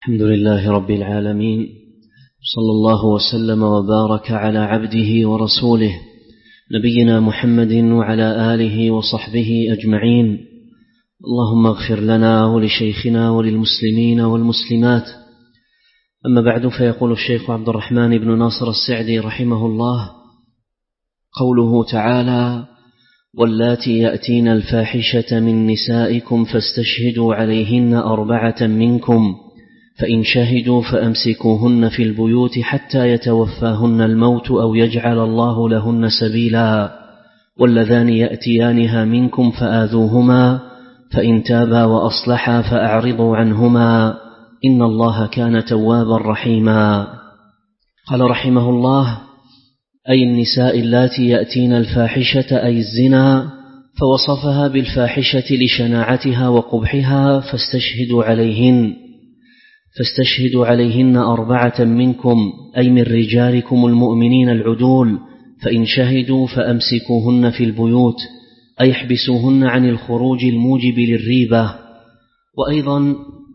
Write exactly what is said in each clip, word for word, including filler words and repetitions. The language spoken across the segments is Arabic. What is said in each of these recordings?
الحمد لله رب العالمين، صلى الله وسلم وبارك على عبده ورسوله نبينا محمد وعلى آله وصحبه أجمعين. اللهم اغفر لنا ولشيخنا وللمسلمين والمسلمات. أما بعد، فيقول الشيخ عبد الرحمن بن ناصر السعدي رحمه الله: قوله تعالى: واللاتي يأتين الفاحشة من نسائكم فاستشهدوا عليهن أربعة منكم فإن شهدوا فأمسكوهن في البيوت حتى يتوفاهن الموت أو يجعل الله لهن سبيلا، واللذان يأتيانها منكم فآذوهما فإن تابا وأصلحا فأعرضوا عنهما إن الله كان توابا رحيما. قال رحمه الله: أي النساء اللاتي يأتين الفاحشة أي الزنا، فوصفها بالفاحشة لشناعتها وقبحها، فاستشهدوا عليهن فاستشهدوا عليهن أربعة منكم أي من رجالكم المؤمنين العدول، فإن شهدوا فأمسكوهن في البيوت أي احبسوهن عن الخروج الموجب للريبة. وأيضا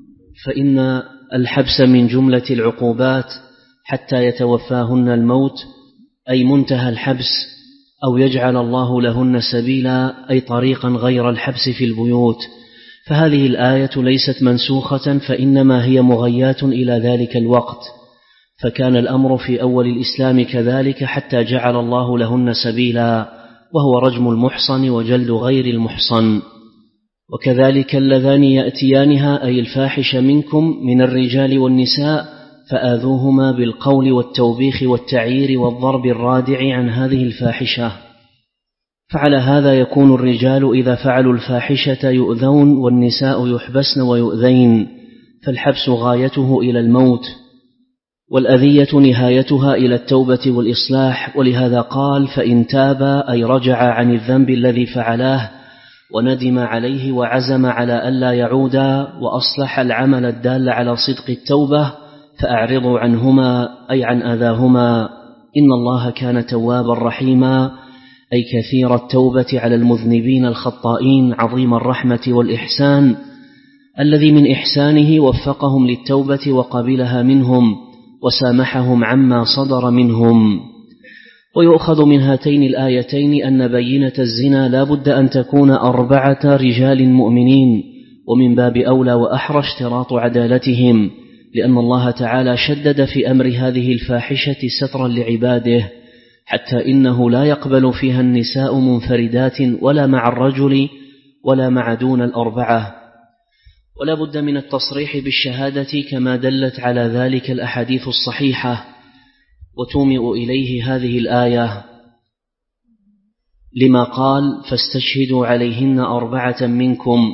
فإن الحبس من جملة العقوبات حتى يتوفاهن الموت أي منتهى الحبس، أو يجعل الله لهن سبيلا أي طريقا غير الحبس في البيوت. فهذه الآية ليست منسوخة، فإنما هي مغياة إلى ذلك الوقت، فكان الأمر في أول الإسلام كذلك حتى جعل الله لهن سبيلا، وهو رجم المحصن وجلد غير المحصن. وكذلك اللذان يأتيانها أي الفاحش منكم من الرجال والنساء فآذوهما بالقول والتوبيخ والتعيير والضرب الرادع عن هذه الفاحشة. فعلى هذا يكون الرجال إذا فعلوا الفاحشة يؤذون، والنساء يحبسن ويؤذين، فالحبس غايته إلى الموت، والأذية نهايتها إلى التوبة والإصلاح. ولهذا قال: فإن تابا أي رجع عن الذنب الذي فعلاه وندم عليه وعزم على ألا يعودا، وأصلح العمل الدال على صدق التوبة، فأعرضوا عنهما أي عن أذاهما إن الله كان توابا رحيما، أي كثير التوبة على المذنبين الخطائين، عظيم الرحمة والإحسان، الذي من إحسانه وفقهم للتوبة وقبلها منهم وسامحهم عما صدر منهم. ويؤخذ من هاتين الآيتين أن بينة الزنا لا بد أن تكون أربعة رجال مؤمنين، ومن باب أولى وأحرى اشتراط عدالتهم، لأن الله تعالى شدد في أمر هذه الفاحشة سترا لعباده، حتى إنه لا يقبل فيها النساء منفردات ولا مع الرجل ولا مع دون الأربعة. ولا بد من التصريح بالشهادة كما دلت على ذلك الأحاديث الصحيحة، وتومئ إليه هذه الآية لما قال: فاستشهدوا عليهن أربعة منكم.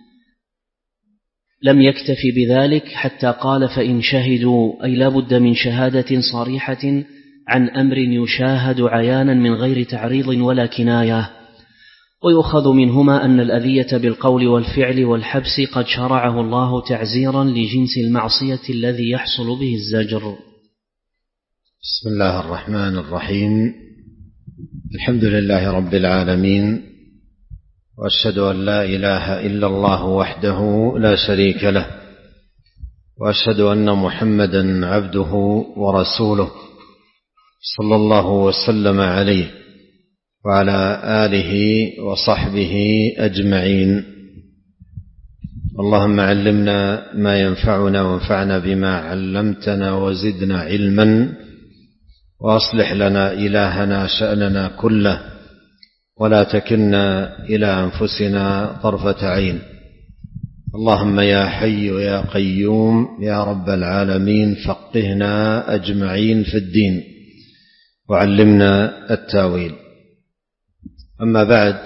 لم يكتف بذلك حتى قال: فإن شهدوا، أي لا بد من شهادة صريحة عن أمر يشاهد عيانا من غير تعريض ولا كناية. ويؤخذ منهما أن الأذية بالقول والفعل والحبس قد شرعه الله تعزيرا لجنس المعصية الذي يحصل به الزجر. بسم الله الرحمن الرحيم. الحمد لله رب العالمين، وأشهد أن لا إله إلا الله وحده لا شريك له، وأشهد أن محمدا عبده ورسوله صلى الله وسلم عليه وعلى آله وصحبه أجمعين. اللهم علمنا ما ينفعنا وانفعنا بما علمتنا وزدنا علما، وأصلح لنا إلهنا شأننا كله، ولا تكلنا إلى أنفسنا طرفة عين. اللهم يا حي يا قيوم يا رب العالمين فقهنا أجمعين في الدين وعلمنا التاويل. أما بعد،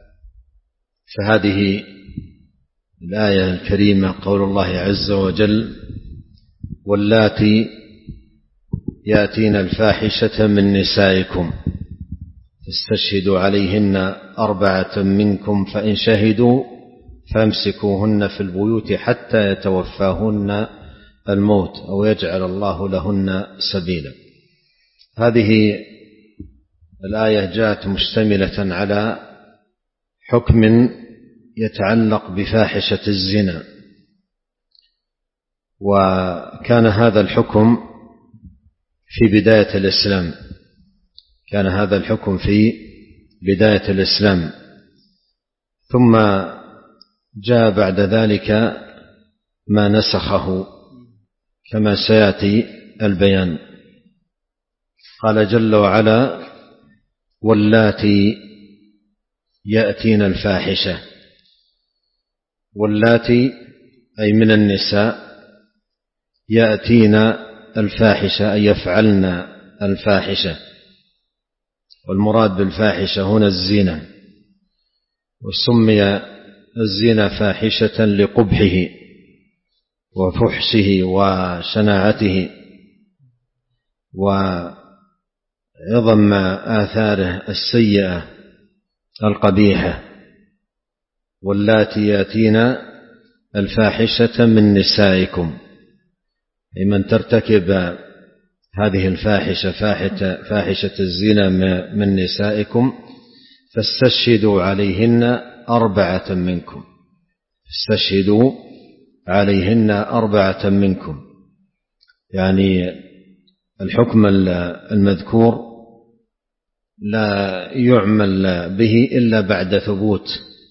فهذه الآية الكريمة قول الله عز وجل: واللاتي يأتين الفاحشة من نسائكم فاستشهدوا عليهن أربعة منكم فإن شهدوا فامسكوهن في البيوت حتى يتوفاهن الموت أو يجعل الله لهن سبيلا. هذه الآية جاءت مشتملة على حكم يتعلق بفاحشة الزنا، وكان هذا الحكم في بداية الإسلام كان هذا الحكم في بداية الإسلام ثم جاء بعد ذلك ما نسخه كما سيأتي البيان. قال جل وعلا: واللاتي يأتين الفاحشة. واللاتي أي من النساء يأتين الفاحشة أي يفعلن الفاحشة، والمراد بالفاحشة هنا الزنا، وسمي الزنا فاحشة لقبحه وفحشه وشناعته وعظم آثاره السيئة القبيحة. واللاتي يأتين الفاحشة من نسائكم، أي من ترتكب هذه الفاحشة فاحشة الزنا من نسائكم فاستشهدوا عليهن أربعة منكم استشهدوا عليهن أربعة منكم يعني الحكم المذكور لا يعمل به إلا بعد ثبوت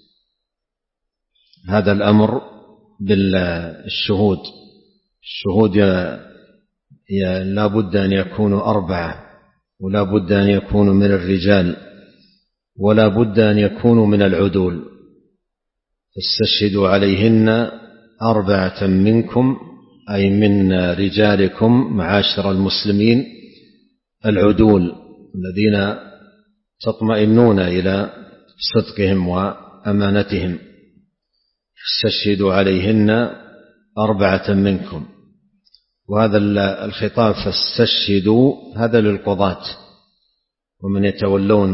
هذا الأمر بالشهود. الشهود لا بد أن يكونوا أربعة، ولا بد أن يكونوا من الرجال، ولا بد أن يكونوا من العدول. فاستشهدوا عليهن أربعة منكم أي من رجالكم معاشر المسلمين العدول الذين تطمئنون إلى صدقهم وأمانتهم. استشهدوا عليهن أربعة منكم. وهذا الخطاب فاستشهدوا هذا للقضاة ومن يتولون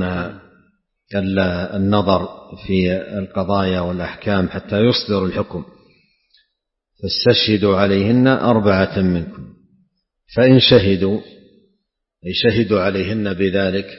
النظر في القضايا والأحكام حتى يصدروا الحكم. فاستشهدوا عليهن أربعة منكم فإن شهدوا أي شهدوا عليهن بذلك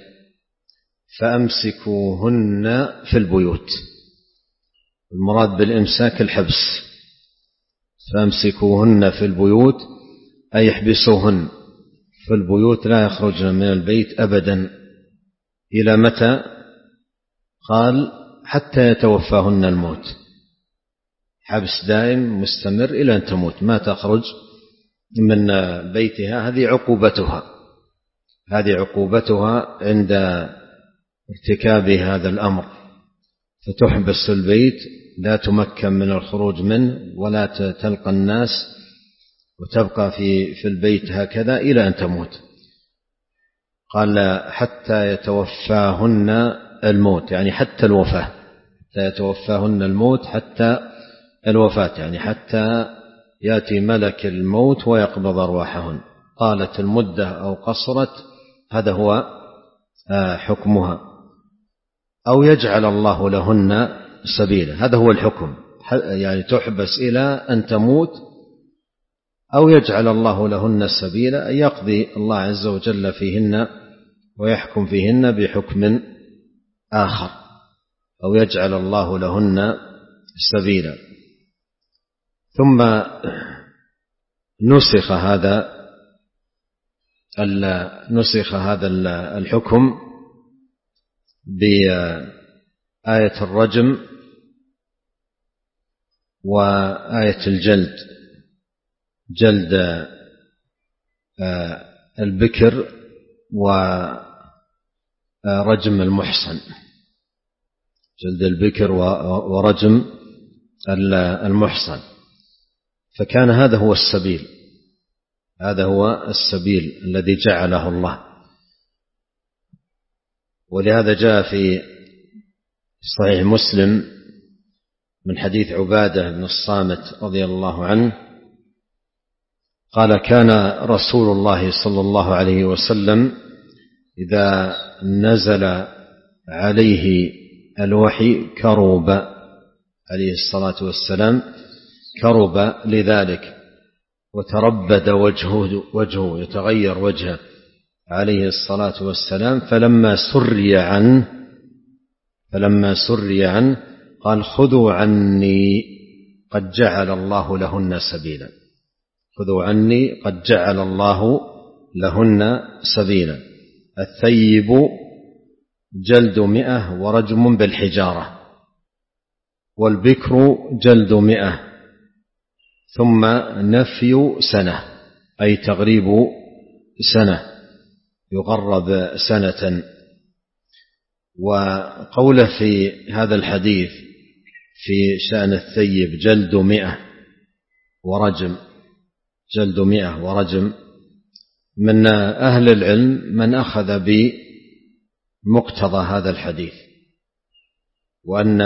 فأمسكوهن في البيوت. المراد بالإمساك الحبس. فأمسكوهن في البيوت أي يحبسوهن في البيوت لا يخرجن من البيت أبدا. إلى متى؟ قال حتى يتوفاهن الموت. حبس دائم مستمر إلى أن تموت، ما تخرج من بيتها. هذه عقوبتها هذه عقوبتها عند ارتكاب هذا الأمر. فتحبس البيت لا تمكن من الخروج منه ولا تلقى الناس وتبقى في في البيت هكذا إلى أن تموت. قال حتى يتوفاهن الموت يعني حتى الوفاة. حتى يتوفاهن الموت حتى الوفاة يعني حتى يأتي ملك الموت ويقبض أرواحهن. طالت المدة أو قصرت هذا هو حكمها. أو يجعل الله لهن سبيلا، هذا هو الحكم. يعني تحبس إلى أن تموت أو يجعل الله لهن سبيلا، أن يقضي الله عز وجل فيهن ويحكم فيهن بحكم آخر. أو يجعل الله لهن سبيلا. ثم نسخ هذا نسخ هذا الحكم بآية الرجم وآية الجلد. جلد البكر ورجم المحصن. جلد البكر ورجم المحصن. فكان هذا هو السبيل هذا هو السبيل الذي جعله الله. ولهذا جاء في صحيح مسلم من حديث عبادة بن الصامت رضي الله عنه قال كان رسول الله صلى الله عليه وسلم إذا نزل عليه الوحي كرب عليه الصلاة والسلام كرب لذلك وتربد وجهه, وجهه يتغير وجهه عليه الصلاة والسلام. فلما سري عنه فلما سري عنه قال خذوا عني قد جعل الله لهن سبيلا. خذوا عني قد جعل الله لهن سبيلا. الثيب جلد مئة ورجم بالحجارة، والبكر جلد مئة ثم نفي سنة، أي تغريب سنة، يغرب سنة. وقوله في هذا الحديث في شأن الثيب جلد مئة ورجم جلد مئة ورجم، من أهل العلم من أخذ بمقتضى هذا الحديث، وأن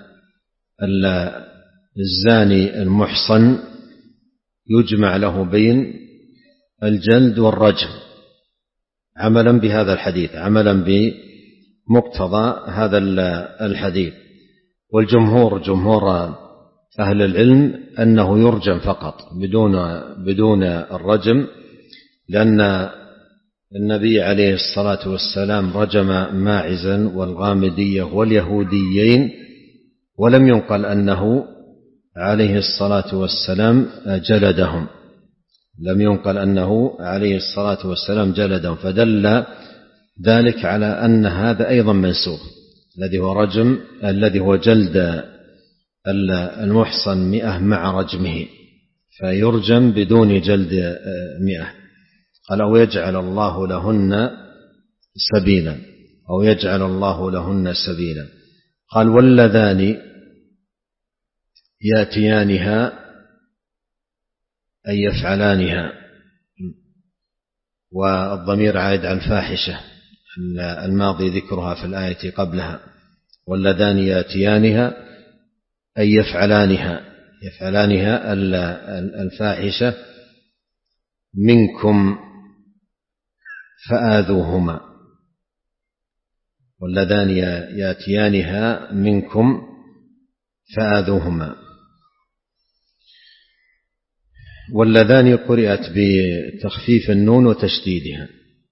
الزاني المحصن يجمع له بين الجلد والرجم عملا بهذا الحديث، عملا بمقتضى هذا الحديث. والجمهور جمهور أهل العلم أنه يرجم فقط بدون بدون الرجم، لأن النبي عليه الصلاة والسلام رجم ماعزا والغامدية واليهوديين، ولم ينقل أنه عليه الصلاة والسلام جلدهم، لم ينقل أنه عليه الصلاة والسلام جلدهم، فدل ذلك على أن هذا أيضا منسوخ، الذي هو رجم الذي هو جلد المحصن مئة مع رجمه، فيرجم بدون جلد مئة. قال أو يجعل الله لهن سبيلا، أو يجعل الله لهن سبيلا. قال واللذان يأتيانها أي يفعلانها، والضمير عائد على الفاحشة الماضي ذكرها في الآية قبلها، واللذان يأتيانها أي يفعلانها، يفعلانها الفاحشة منكم فآذوهما، واللذان يأتيانها منكم فآذوهما. واللذان قرئت بتخفيف النون وتشديدها،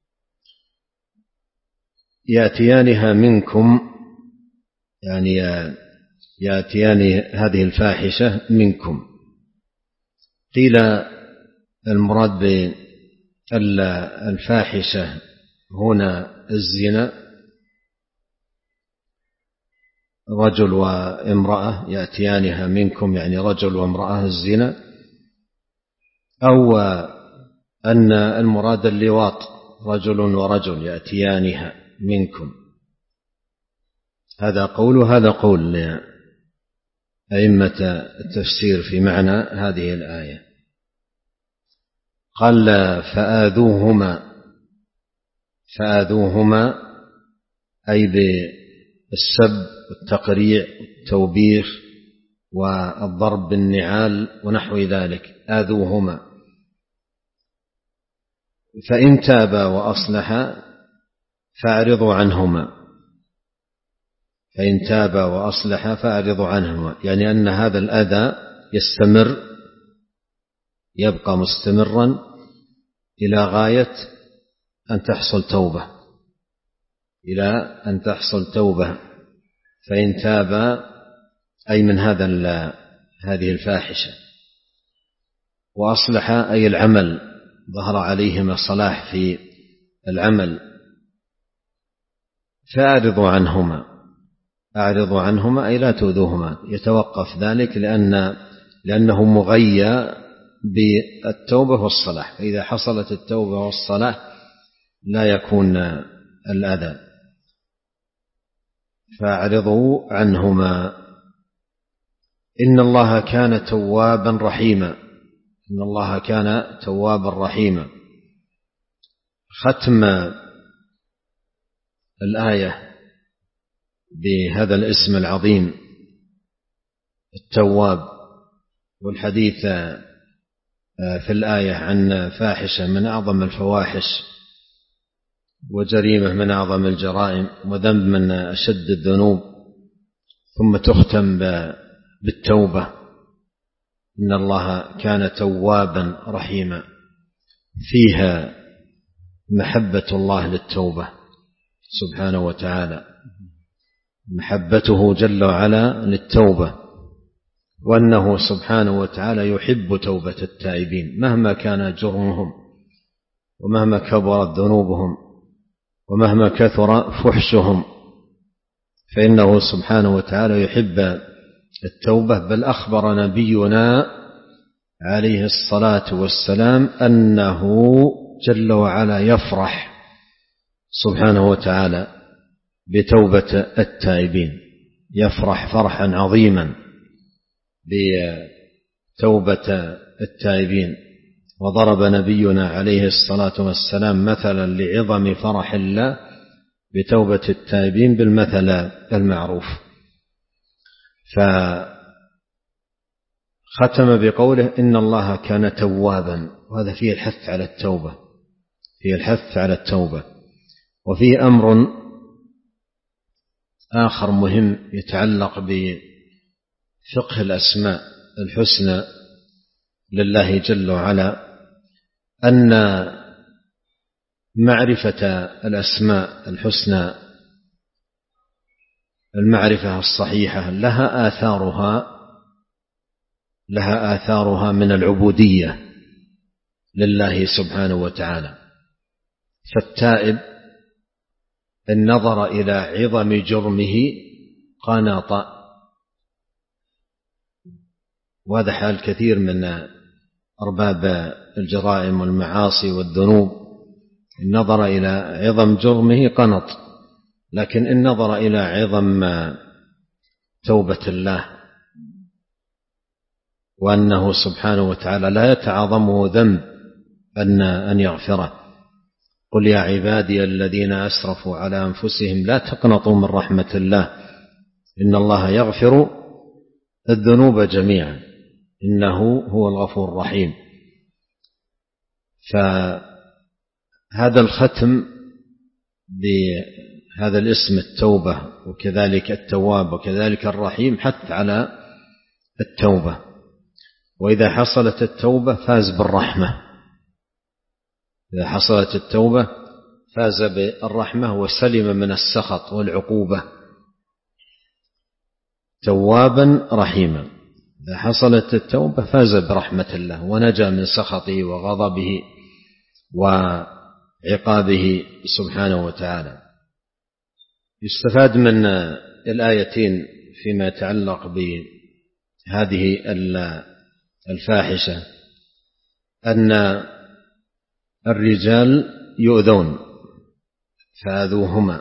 يأتيانها منكم يعني يأتيان هذه الفاحشة منكم. قيل المراد بالفاحشة هنا الزنا، رجل وامرأة يأتيانها منكم يعني رجل وامرأة الزنا، أو أن المراد اللواط رجل ورجل يأتيانها منكم. هذا قول هذا قول لأئمة التفسير في معنى هذه الآية. قال فآذوهما، فآذوهما أي بالسب والتقريع والتوبيخ والضرب بالنعال ونحو ذلك، آذوهما. فإن تابا وأصلحا فأعرضوا عنهما، فإن تابا وأصلحا فأعرضوا عنهما، يعني أن هذا الأذى يستمر، يبقى مستمرا إلى غاية أن تحصل توبة، إلى أن تحصل توبة. فإن تابا أي من هذا هذه الفاحشة، وأصلح أي العمل، ظهر عليهما صلاح في العمل، فأعرضوا عنهما، أعرضوا عنهما أي لا تؤذوهما، يتوقف ذلك لأن لأنه مغيى بالتوبة والصلاح، فإذا حصلت التوبة والصلاح لا يكون الأذى. فأعرضوا عنهما إن الله كان توابا رحيما، إن الله كان توابا رحيما. ختم الآية بهذا الاسم العظيم التواب، والحديث في الآية عن فاحشة من أعظم الفواحش، وجريمة من أعظم الجرائم، وذنب من أشد الذنوب، ثم تختم بالتوبة، إن الله كان توابا رحيما، فيها محبة الله للتوبة سبحانه وتعالى، محبته جل وعلا للتوبة، وأنه سبحانه وتعالى يحب توبة التائبين مهما كان جرمهم ومهما كبرت ذنوبهم ومهما كثر فحشهم، فإنه سبحانه وتعالى يحب التوبة. بل أخبر نبينا عليه الصلاة والسلام أنه جل وعلا يفرح سبحانه وتعالى بتوبة التائبين، يفرح فرحا عظيما بتوبة التائبين. وضرب نبينا عليه الصلاة والسلام مثلا لعظم فرح الله بتوبة التائبين بالمثل المعروف، فختم بقوله إن الله كان توابا، وهذا فيه الحث على التوبة، فيه الحث على التوبة. وفيه أمر آخر مهم يتعلق بفقه الأسماء الحسنى لله جل وعلا، أن معرفة الأسماء الحسنى المعرفة الصحيحة لها آثارها لها آثارها من العبودية لله سبحانه وتعالى. فالتائب إن نظر إلى عظم جرمه قنط، وهذا حال كثير من أرباب الجرائم والمعاصي والذنوب، إن نظر إلى عظم جرمه قنط، لكن إن نظر إلى عظم توبة الله وأنه سبحانه وتعالى لا يتعاظمه ذنب أن أن يغفره. قل يا عبادي الذين أسرفوا على أنفسهم لا تقنطوا من رحمة الله إن الله يغفر الذنوب جميعا إنه هو الغفور الرحيم. فهذا الختم بهذا الاسم التوبة وكذلك التواب وكذلك الرحيم حث على التوبة، وإذا حصلت التوبة فاز بالرحمة، إذا حصلت التوبة فاز بالرحمة وسلم من السخط والعقوبة. توابا رحيما، إذا حصلت التوبة فاز برحمة الله ونجا من سخطه وغضبه وعقابه سبحانه وتعالى. يستفاد من الآيتين فيما يتعلق بهذه الفاحشة أن الرجال يؤذون فآذوهما،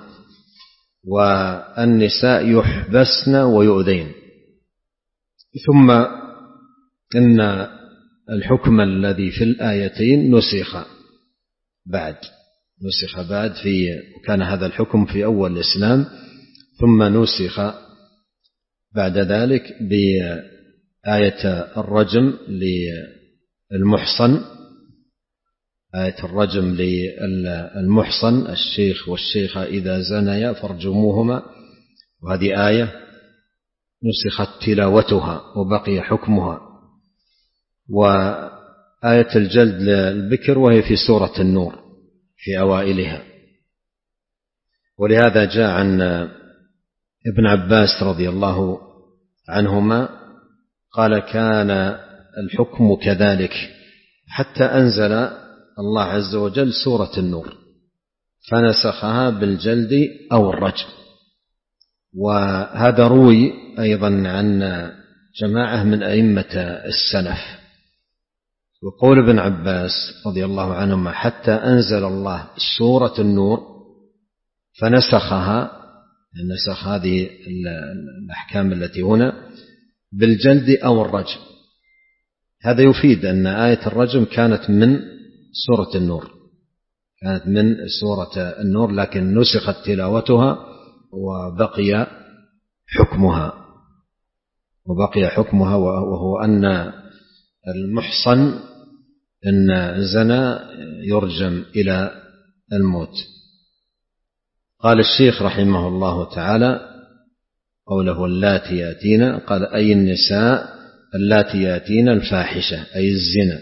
والنساء يحبسن ويؤذين. ثم إن الحكم الذي في الآيتين نسخ بعد نسخ بعد في وكان هذا الحكم في أول الإسلام، ثم نسخ بعد ذلك بآية الرجم للمحصن، آية الرجم للمحصن الشيخ والشيخة إذا زنيا فارجموهما، وهذه آية نسخت تلاوتها وبقي حكمها. وآية الجلد للبكر وهي في سورة النور في أوائلها. ولهذا جاء عن ابن عباس رضي الله عنهما قال كان الحكم كذلك حتى أنزل الله عز وجل سورة النور فنسخها بالجلد أو الرجم. وهذا روي أيضا عن جماعة من أئمة السلف. وقول ابن عباس رضي الله عنهما حتى أنزل الله سورة النور فنسخها، نسخ هذه الأحكام التي هنا بالجلد أو الرجم، هذا يفيد أن آية الرجم كانت من سورة النور، كانت من سورة النور، لكن نسخت تلاوتها وبقي حكمها وبقي حكمها وهو أن المحصن إن زنى يرجم إلى الموت. قال الشيخ رحمه الله تعالى قوله اللاتي يأتين، قال أي النساء اللاتي يأتين الفاحشة أي الزنا،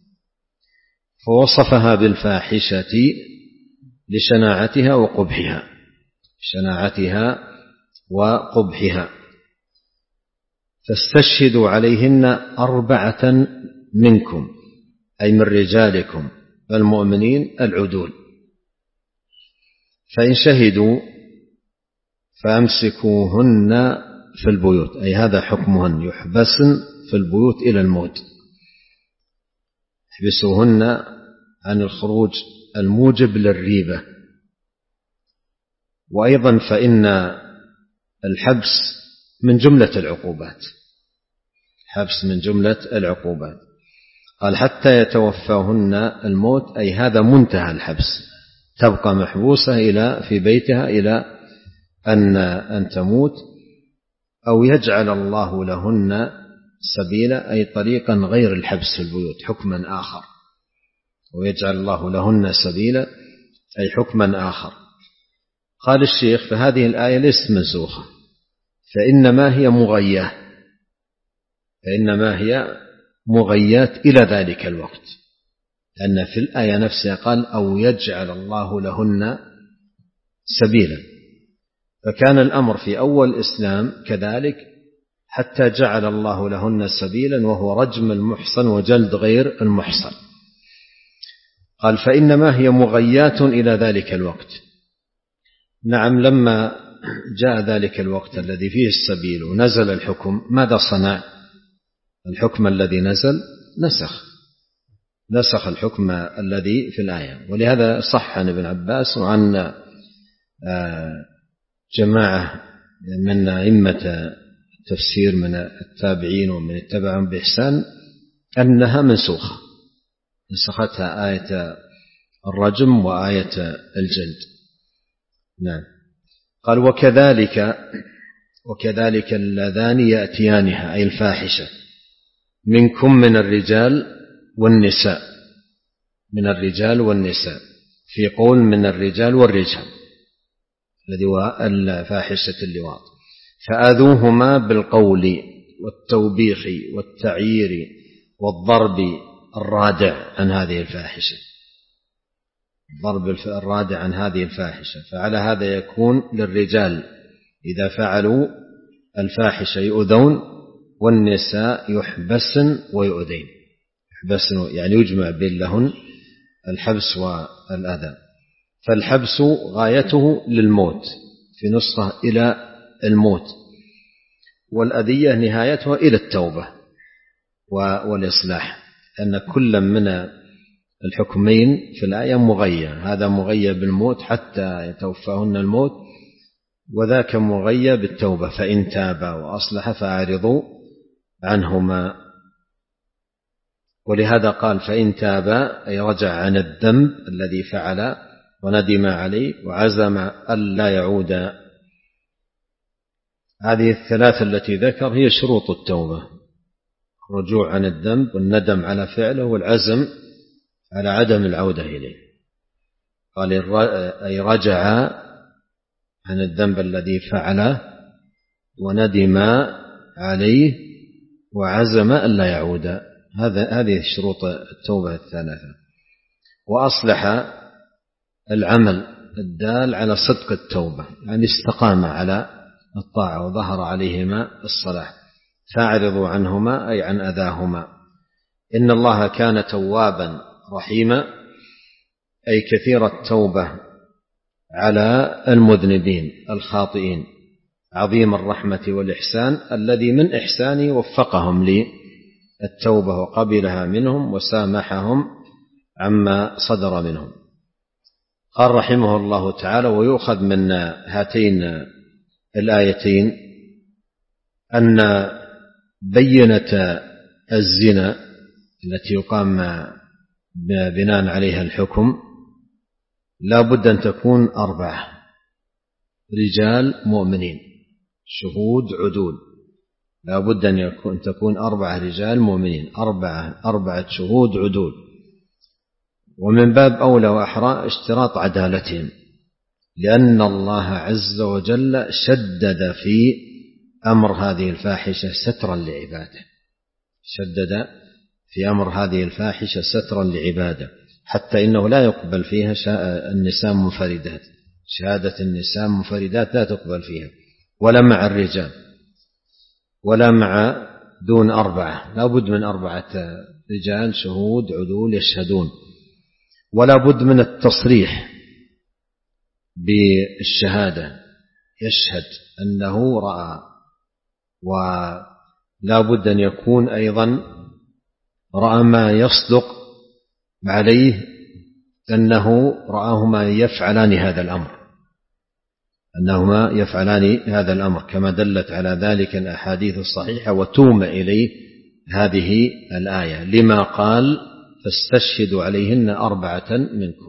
فوصفها بالفاحشة لشناعتها وقبحها، شناعتها وقبحها. فاستشهدوا عليهن أربعة منكم، أي من رجالكم المؤمنين العدول، فإن شهدوا فأمسكوهن في البيوت، أي هذا حكمهن، يحبسن في البيوت إلى الموت، يحبسوهن عن الخروج الموجب للريبة. وأيضا فإن الحبس من جملة العقوبات، حبس من جملة العقوبات. قال حتى يتوفاهن الموت، أي هذا منتهى الحبس، تبقى محبوسة إلى في بيتها إلى أن أن تموت، أو يجعل الله لهن سبيلا، أي طريقا غير الحبس في البيوت، حكما آخر، ويجعل الله لهن سبيلا أي حكما آخر. قال الشيخ فهذه الآية ليست منسوخة، فإنما هي مغياه، فإنما هي مغيات إلى ذلك الوقت، لأن في الآية نفسها قال أو يجعل الله لهن سبيلا، فكان الأمر في أول الإسلام كذلك حتى جعل الله لهن سبيلا، وهو رجم المحصن وجلد غير المحصن. قال فإنما هي مغيات إلى ذلك الوقت. نعم، لما جاء ذلك الوقت الذي فيه السبيل ونزل الحكم، ماذا صنع؟ الحكم الذي نزل نسخ نسخ الحكم الذي في الآية. ولهذا صح عن ابن عباس وعن جماعة من أئمة التفسير من التابعين ومن اتبعهم بإحسان أنها منسوخة، نسختها آية الرجم وآية الجلد. نعم. قال وكذلك وكذلك اللذان يأتيانها، أي الفاحشة، منكم من الرجال والنساء، من الرجال والنساء، في قول من الرجال والرجال الذي هو الفاحشة اللواط، فآذوهما بالقول والتوبيخ والتعيير والضرب الرادع عن هذه الفاحشة، الضرب الرادع عن هذه الفاحشة. فعلى هذا يكون للرجال إذا فعلوا الفاحشة يؤذون، والنساء يحبسن ويؤذين، يحبسن يعني يجمع بين لهن الحبس والأذى. فالحبس غايته للموت، في نصرة إلى الموت، والأذية نهايتها إلى التوبة والإصلاح، أن كل من الحكمين في الآية مغيى، هذا مغيى بالموت حتى يتوفاهن الموت، وذاك مغيى بالتوبة، فإن تابا وأصلح فأعرضوا عنهما. ولهذا قال فإن تابا، أي رجع عن الذنب الذي فعل وندم عليه وعزم ألا يعود. هذه الثلاث التي ذكر هي شروط التوبة: الرجوع عن الذنب والندم على فعله والعزم على عدم العودة إليه. قال أي رجع عن الذنب الذي فعله وندم عليه وعزم ألا يعود، هذا هذه شروط التوبة الثلاثة. وأصلح العمل الدال على صدق التوبة، يعني استقام على الطاعة وظهر عليهما الصلاح، فاعرضوا عنهما أي عن أذاهما. إن الله كان توابا رحيما، أي كثير التوبة على المذنبين الخاطئين، عظيم الرحمة والإحسان، الذي من إحسانه وفقهم للتوبة وقبلها منهم وسامحهم عما صدر منهم. قال رحمه الله تعالى: ويؤخذ من هاتين الآيتين أن بينة الزنا التي يقام بناء عليها الحكم لا بد أن تكون أربعة رجال مؤمنين شهود عدول، لا بد أن يكون تكون أربعة رجال مؤمنين، أربعة أربعة شهود عدول، ومن باب أولى وأحرى اشتراط عدالتهم، لأن الله عز وجل شدد في أمر هذه الفاحشة سترا لعباده، شدد في أمر هذه الفاحشة سترا لعباده، حتى إنه لا يقبل فيها النساء منفردات، شهادة النساء منفردات لا تقبل فيها ولا مع الرجال. ولا مع دون أربعة، لا بد من أربعة رجال شهود عدول يشهدون، ولا بد من التصريح بالشهادة، يشهد أنه رأى، ولا بد أن يكون أيضا رأى ما يصدق عليه أنه رآهما يفعلان هذا الأمر، أنهما يفعلان هذا الأمر كما دلت على ذلك الأحاديث الصحيحة، وتوم إليه هذه الآية لما قال فاستشهدوا عليهن أربعة منكم،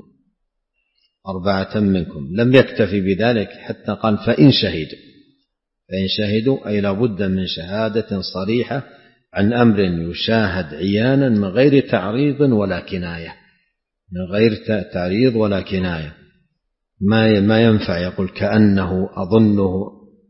أربعة منكم. لم يكتفي بذلك حتى قال فإن شهدوا، فإن شهدوا أي لابد من شهادة صريحة عن أمر يشاهد عيانا من غير تعريض ولا كناية، من غير تعريض ولا كناية. ما ما ينفع يقول كأنه أظنه،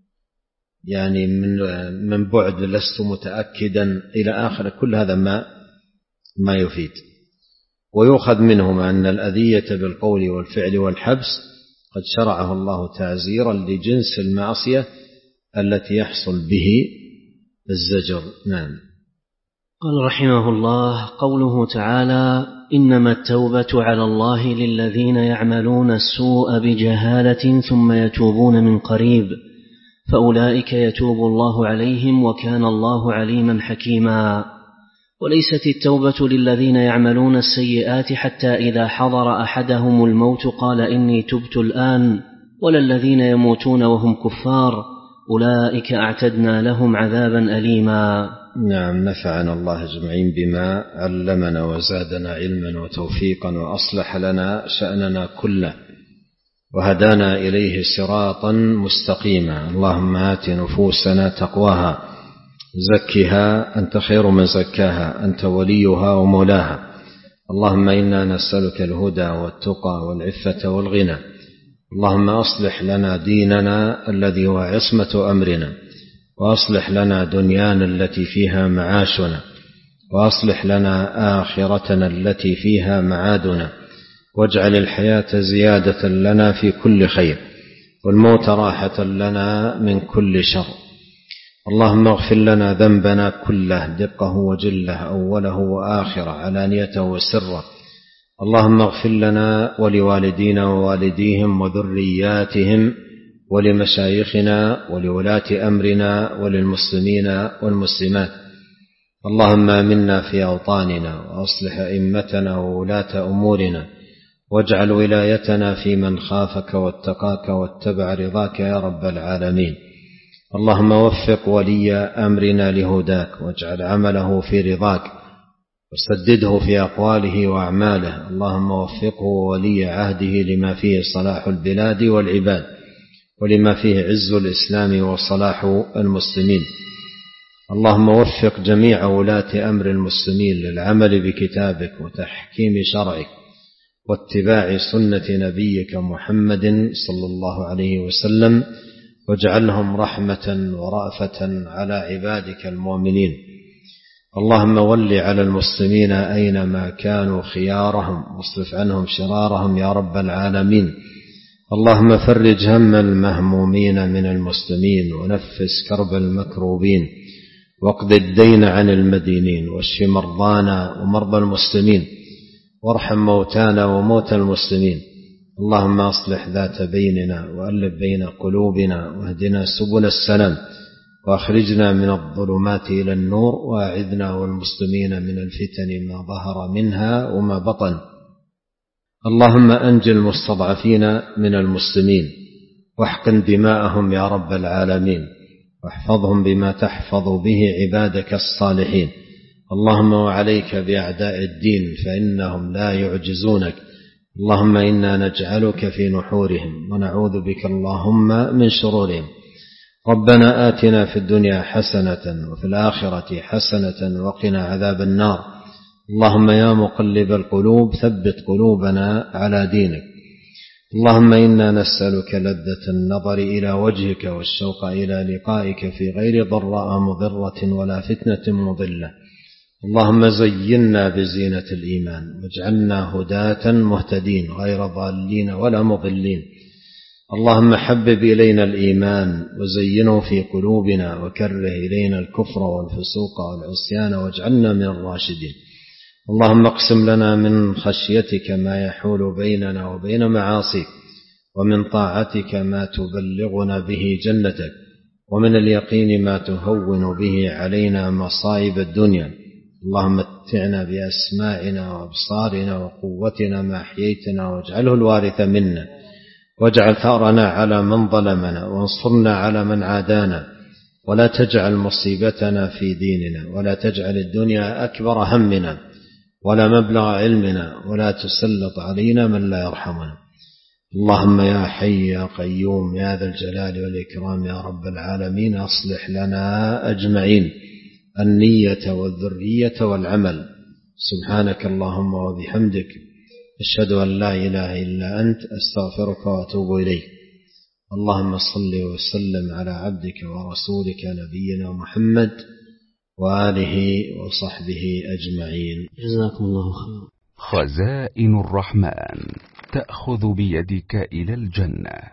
يعني من من بعد لست متأكدا إلى آخر، كل هذا ما ما يفيد. ويؤخذ منهما أن الأذية بالقول والفعل والحبس قد شرعه الله تعزيرا لجنس المعصية التي يحصل به الزجر. نعم. قال رحمه الله: قوله تعالى: إنما التوبة على الله للذين يعملون السوء بجهالة ثم يتوبون من قريب فأولئك يتوب الله عليهم وكان الله عليما حكيما. وليست التوبة للذين يعملون السيئات حتى إذا حضر أحدهم الموت قال إني تبت الآن، ولا الذين يموتون وهم كفار أولئك أعتدنا لهم عذابا أليما. نعم. نفعنا الله أجمعين بما علمنا وزادنا علما وتوفيقا وأصلح لنا شأننا كله وهدانا إليه صراطا مستقيما. اللهم آت نفوسنا تقواها زكها أنت خير من زكاها أنت وليها ومولاها. اللهم إنا نسألك الهدى والتقى والعفة والغنى. اللهم أصلح لنا ديننا الذي هو عصمة أمرنا، وأصلح لنا دنيانا التي فيها معاشنا، وأصلح لنا آخرتنا التي فيها معادنا، واجعل الحياة زيادة لنا في كل خير والموت راحة لنا من كل شر. اللهم اغفر لنا ذنبنا كله دقه وجله أوله وآخره علانيته وسره. اللهم اغفر لنا ولوالدينا ووالديهم وذرياتهم ولمشايخنا ولولاة أمرنا وللمسلمين والمسلمات. اللهم آمنا في أوطاننا وأصلح أئمتنا وولاة أمورنا، واجعل ولايتنا في من خافك واتقاك واتبع رضاك يا رب العالمين. اللهم وفق ولي أمرنا لهداك، واجعل عمله في رضاك، وسدده في أقواله وأعماله. اللهم وفقه ولي عهده لما فيه صلاح البلاد والعباد، ولما فيه عز الإسلام وصلاح المسلمين. اللهم وفق جميع ولاة أمر المسلمين للعمل بكتابك وتحكيم شرعك واتباع سنة نبيك محمد صلى الله عليه وسلم، واجعلهم رحمة ورأفة على عبادك المؤمنين. اللهم ول على المسلمين أينما كانوا خيارهم، واصرف عنهم شرارهم يا رب العالمين. اللهم فرج هم المهمومين من المسلمين، ونفس كرب المكروبين، واقض الدين عن المدينين، واشف مرضانا ومرضى المسلمين، وارحم موتانا وموتى المسلمين. اللهم أصلح ذات بيننا وألف بين قلوبنا، واهدنا سبل السلام، وأخرجنا من الظلمات إلى النور، وأعذنا والمسلمين من الفتن ما ظهر منها وما بطن. اللهم أنجِ المستضعفين من المسلمين، واحقن دماءهم يا رب العالمين، واحفظهم بما تحفظ به عبادك الصالحين. اللهم وعليك بأعداء الدين فإنهم لا يعجزونك. اللهم إنا نجعلك في نحورهم، ونعوذ بك اللهم من شرورهم. ربنا آتنا في الدنيا حسنة وفي الآخرة حسنة وقنا عذاب النار. اللهم يا مقلب القلوب ثبت قلوبنا على دينك. اللهم إنا نسألك لذة النظر إلى وجهك والشوق إلى لقائك في غير ضراء مضرة ولا فتنة مضلة. اللهم زينا بزينة الإيمان، واجعلنا هداة مهتدين غير ضالين ولا مضلين. اللهم حبب إلينا الإيمان وزينه في قلوبنا وكره إلينا الكفر والفسوق والعصيان واجعلنا من الراشدين. اللهم اقسم لنا من خشيتك ما يحول بيننا وبين معاصيك، ومن طاعتك ما تبلغنا به جنتك، ومن اليقين ما تهون به علينا مصائب الدنيا. اللهم متعنا بأسماعنا وأبصارنا وقوتنا ما أحييتنا، واجعله الوارث منا، واجعل ثأرنا على من ظلمنا، وانصرنا على من عادانا، ولا تجعل مصيبتنا في ديننا، ولا تجعل الدنيا أكبر همنا ولا مبلغ علمنا، ولا تسلط علينا من لا يرحمنا. اللهم يا حي يا قيوم يا ذا الجلال والإكرام يا رب العالمين، أصلح لنا أجمعين النية والذرية والعمل. سبحانك اللهم وبحمدك، أشهد أن لا إله إلا أنت، أستغفرك وأتوب إليك. اللهم صل وسلم على عبدك ورسولك نبينا محمد وآله وصحبه أجمعين. جزاكم الله خير. خزائن الرحمن تأخذ بيدك إلى الجنة.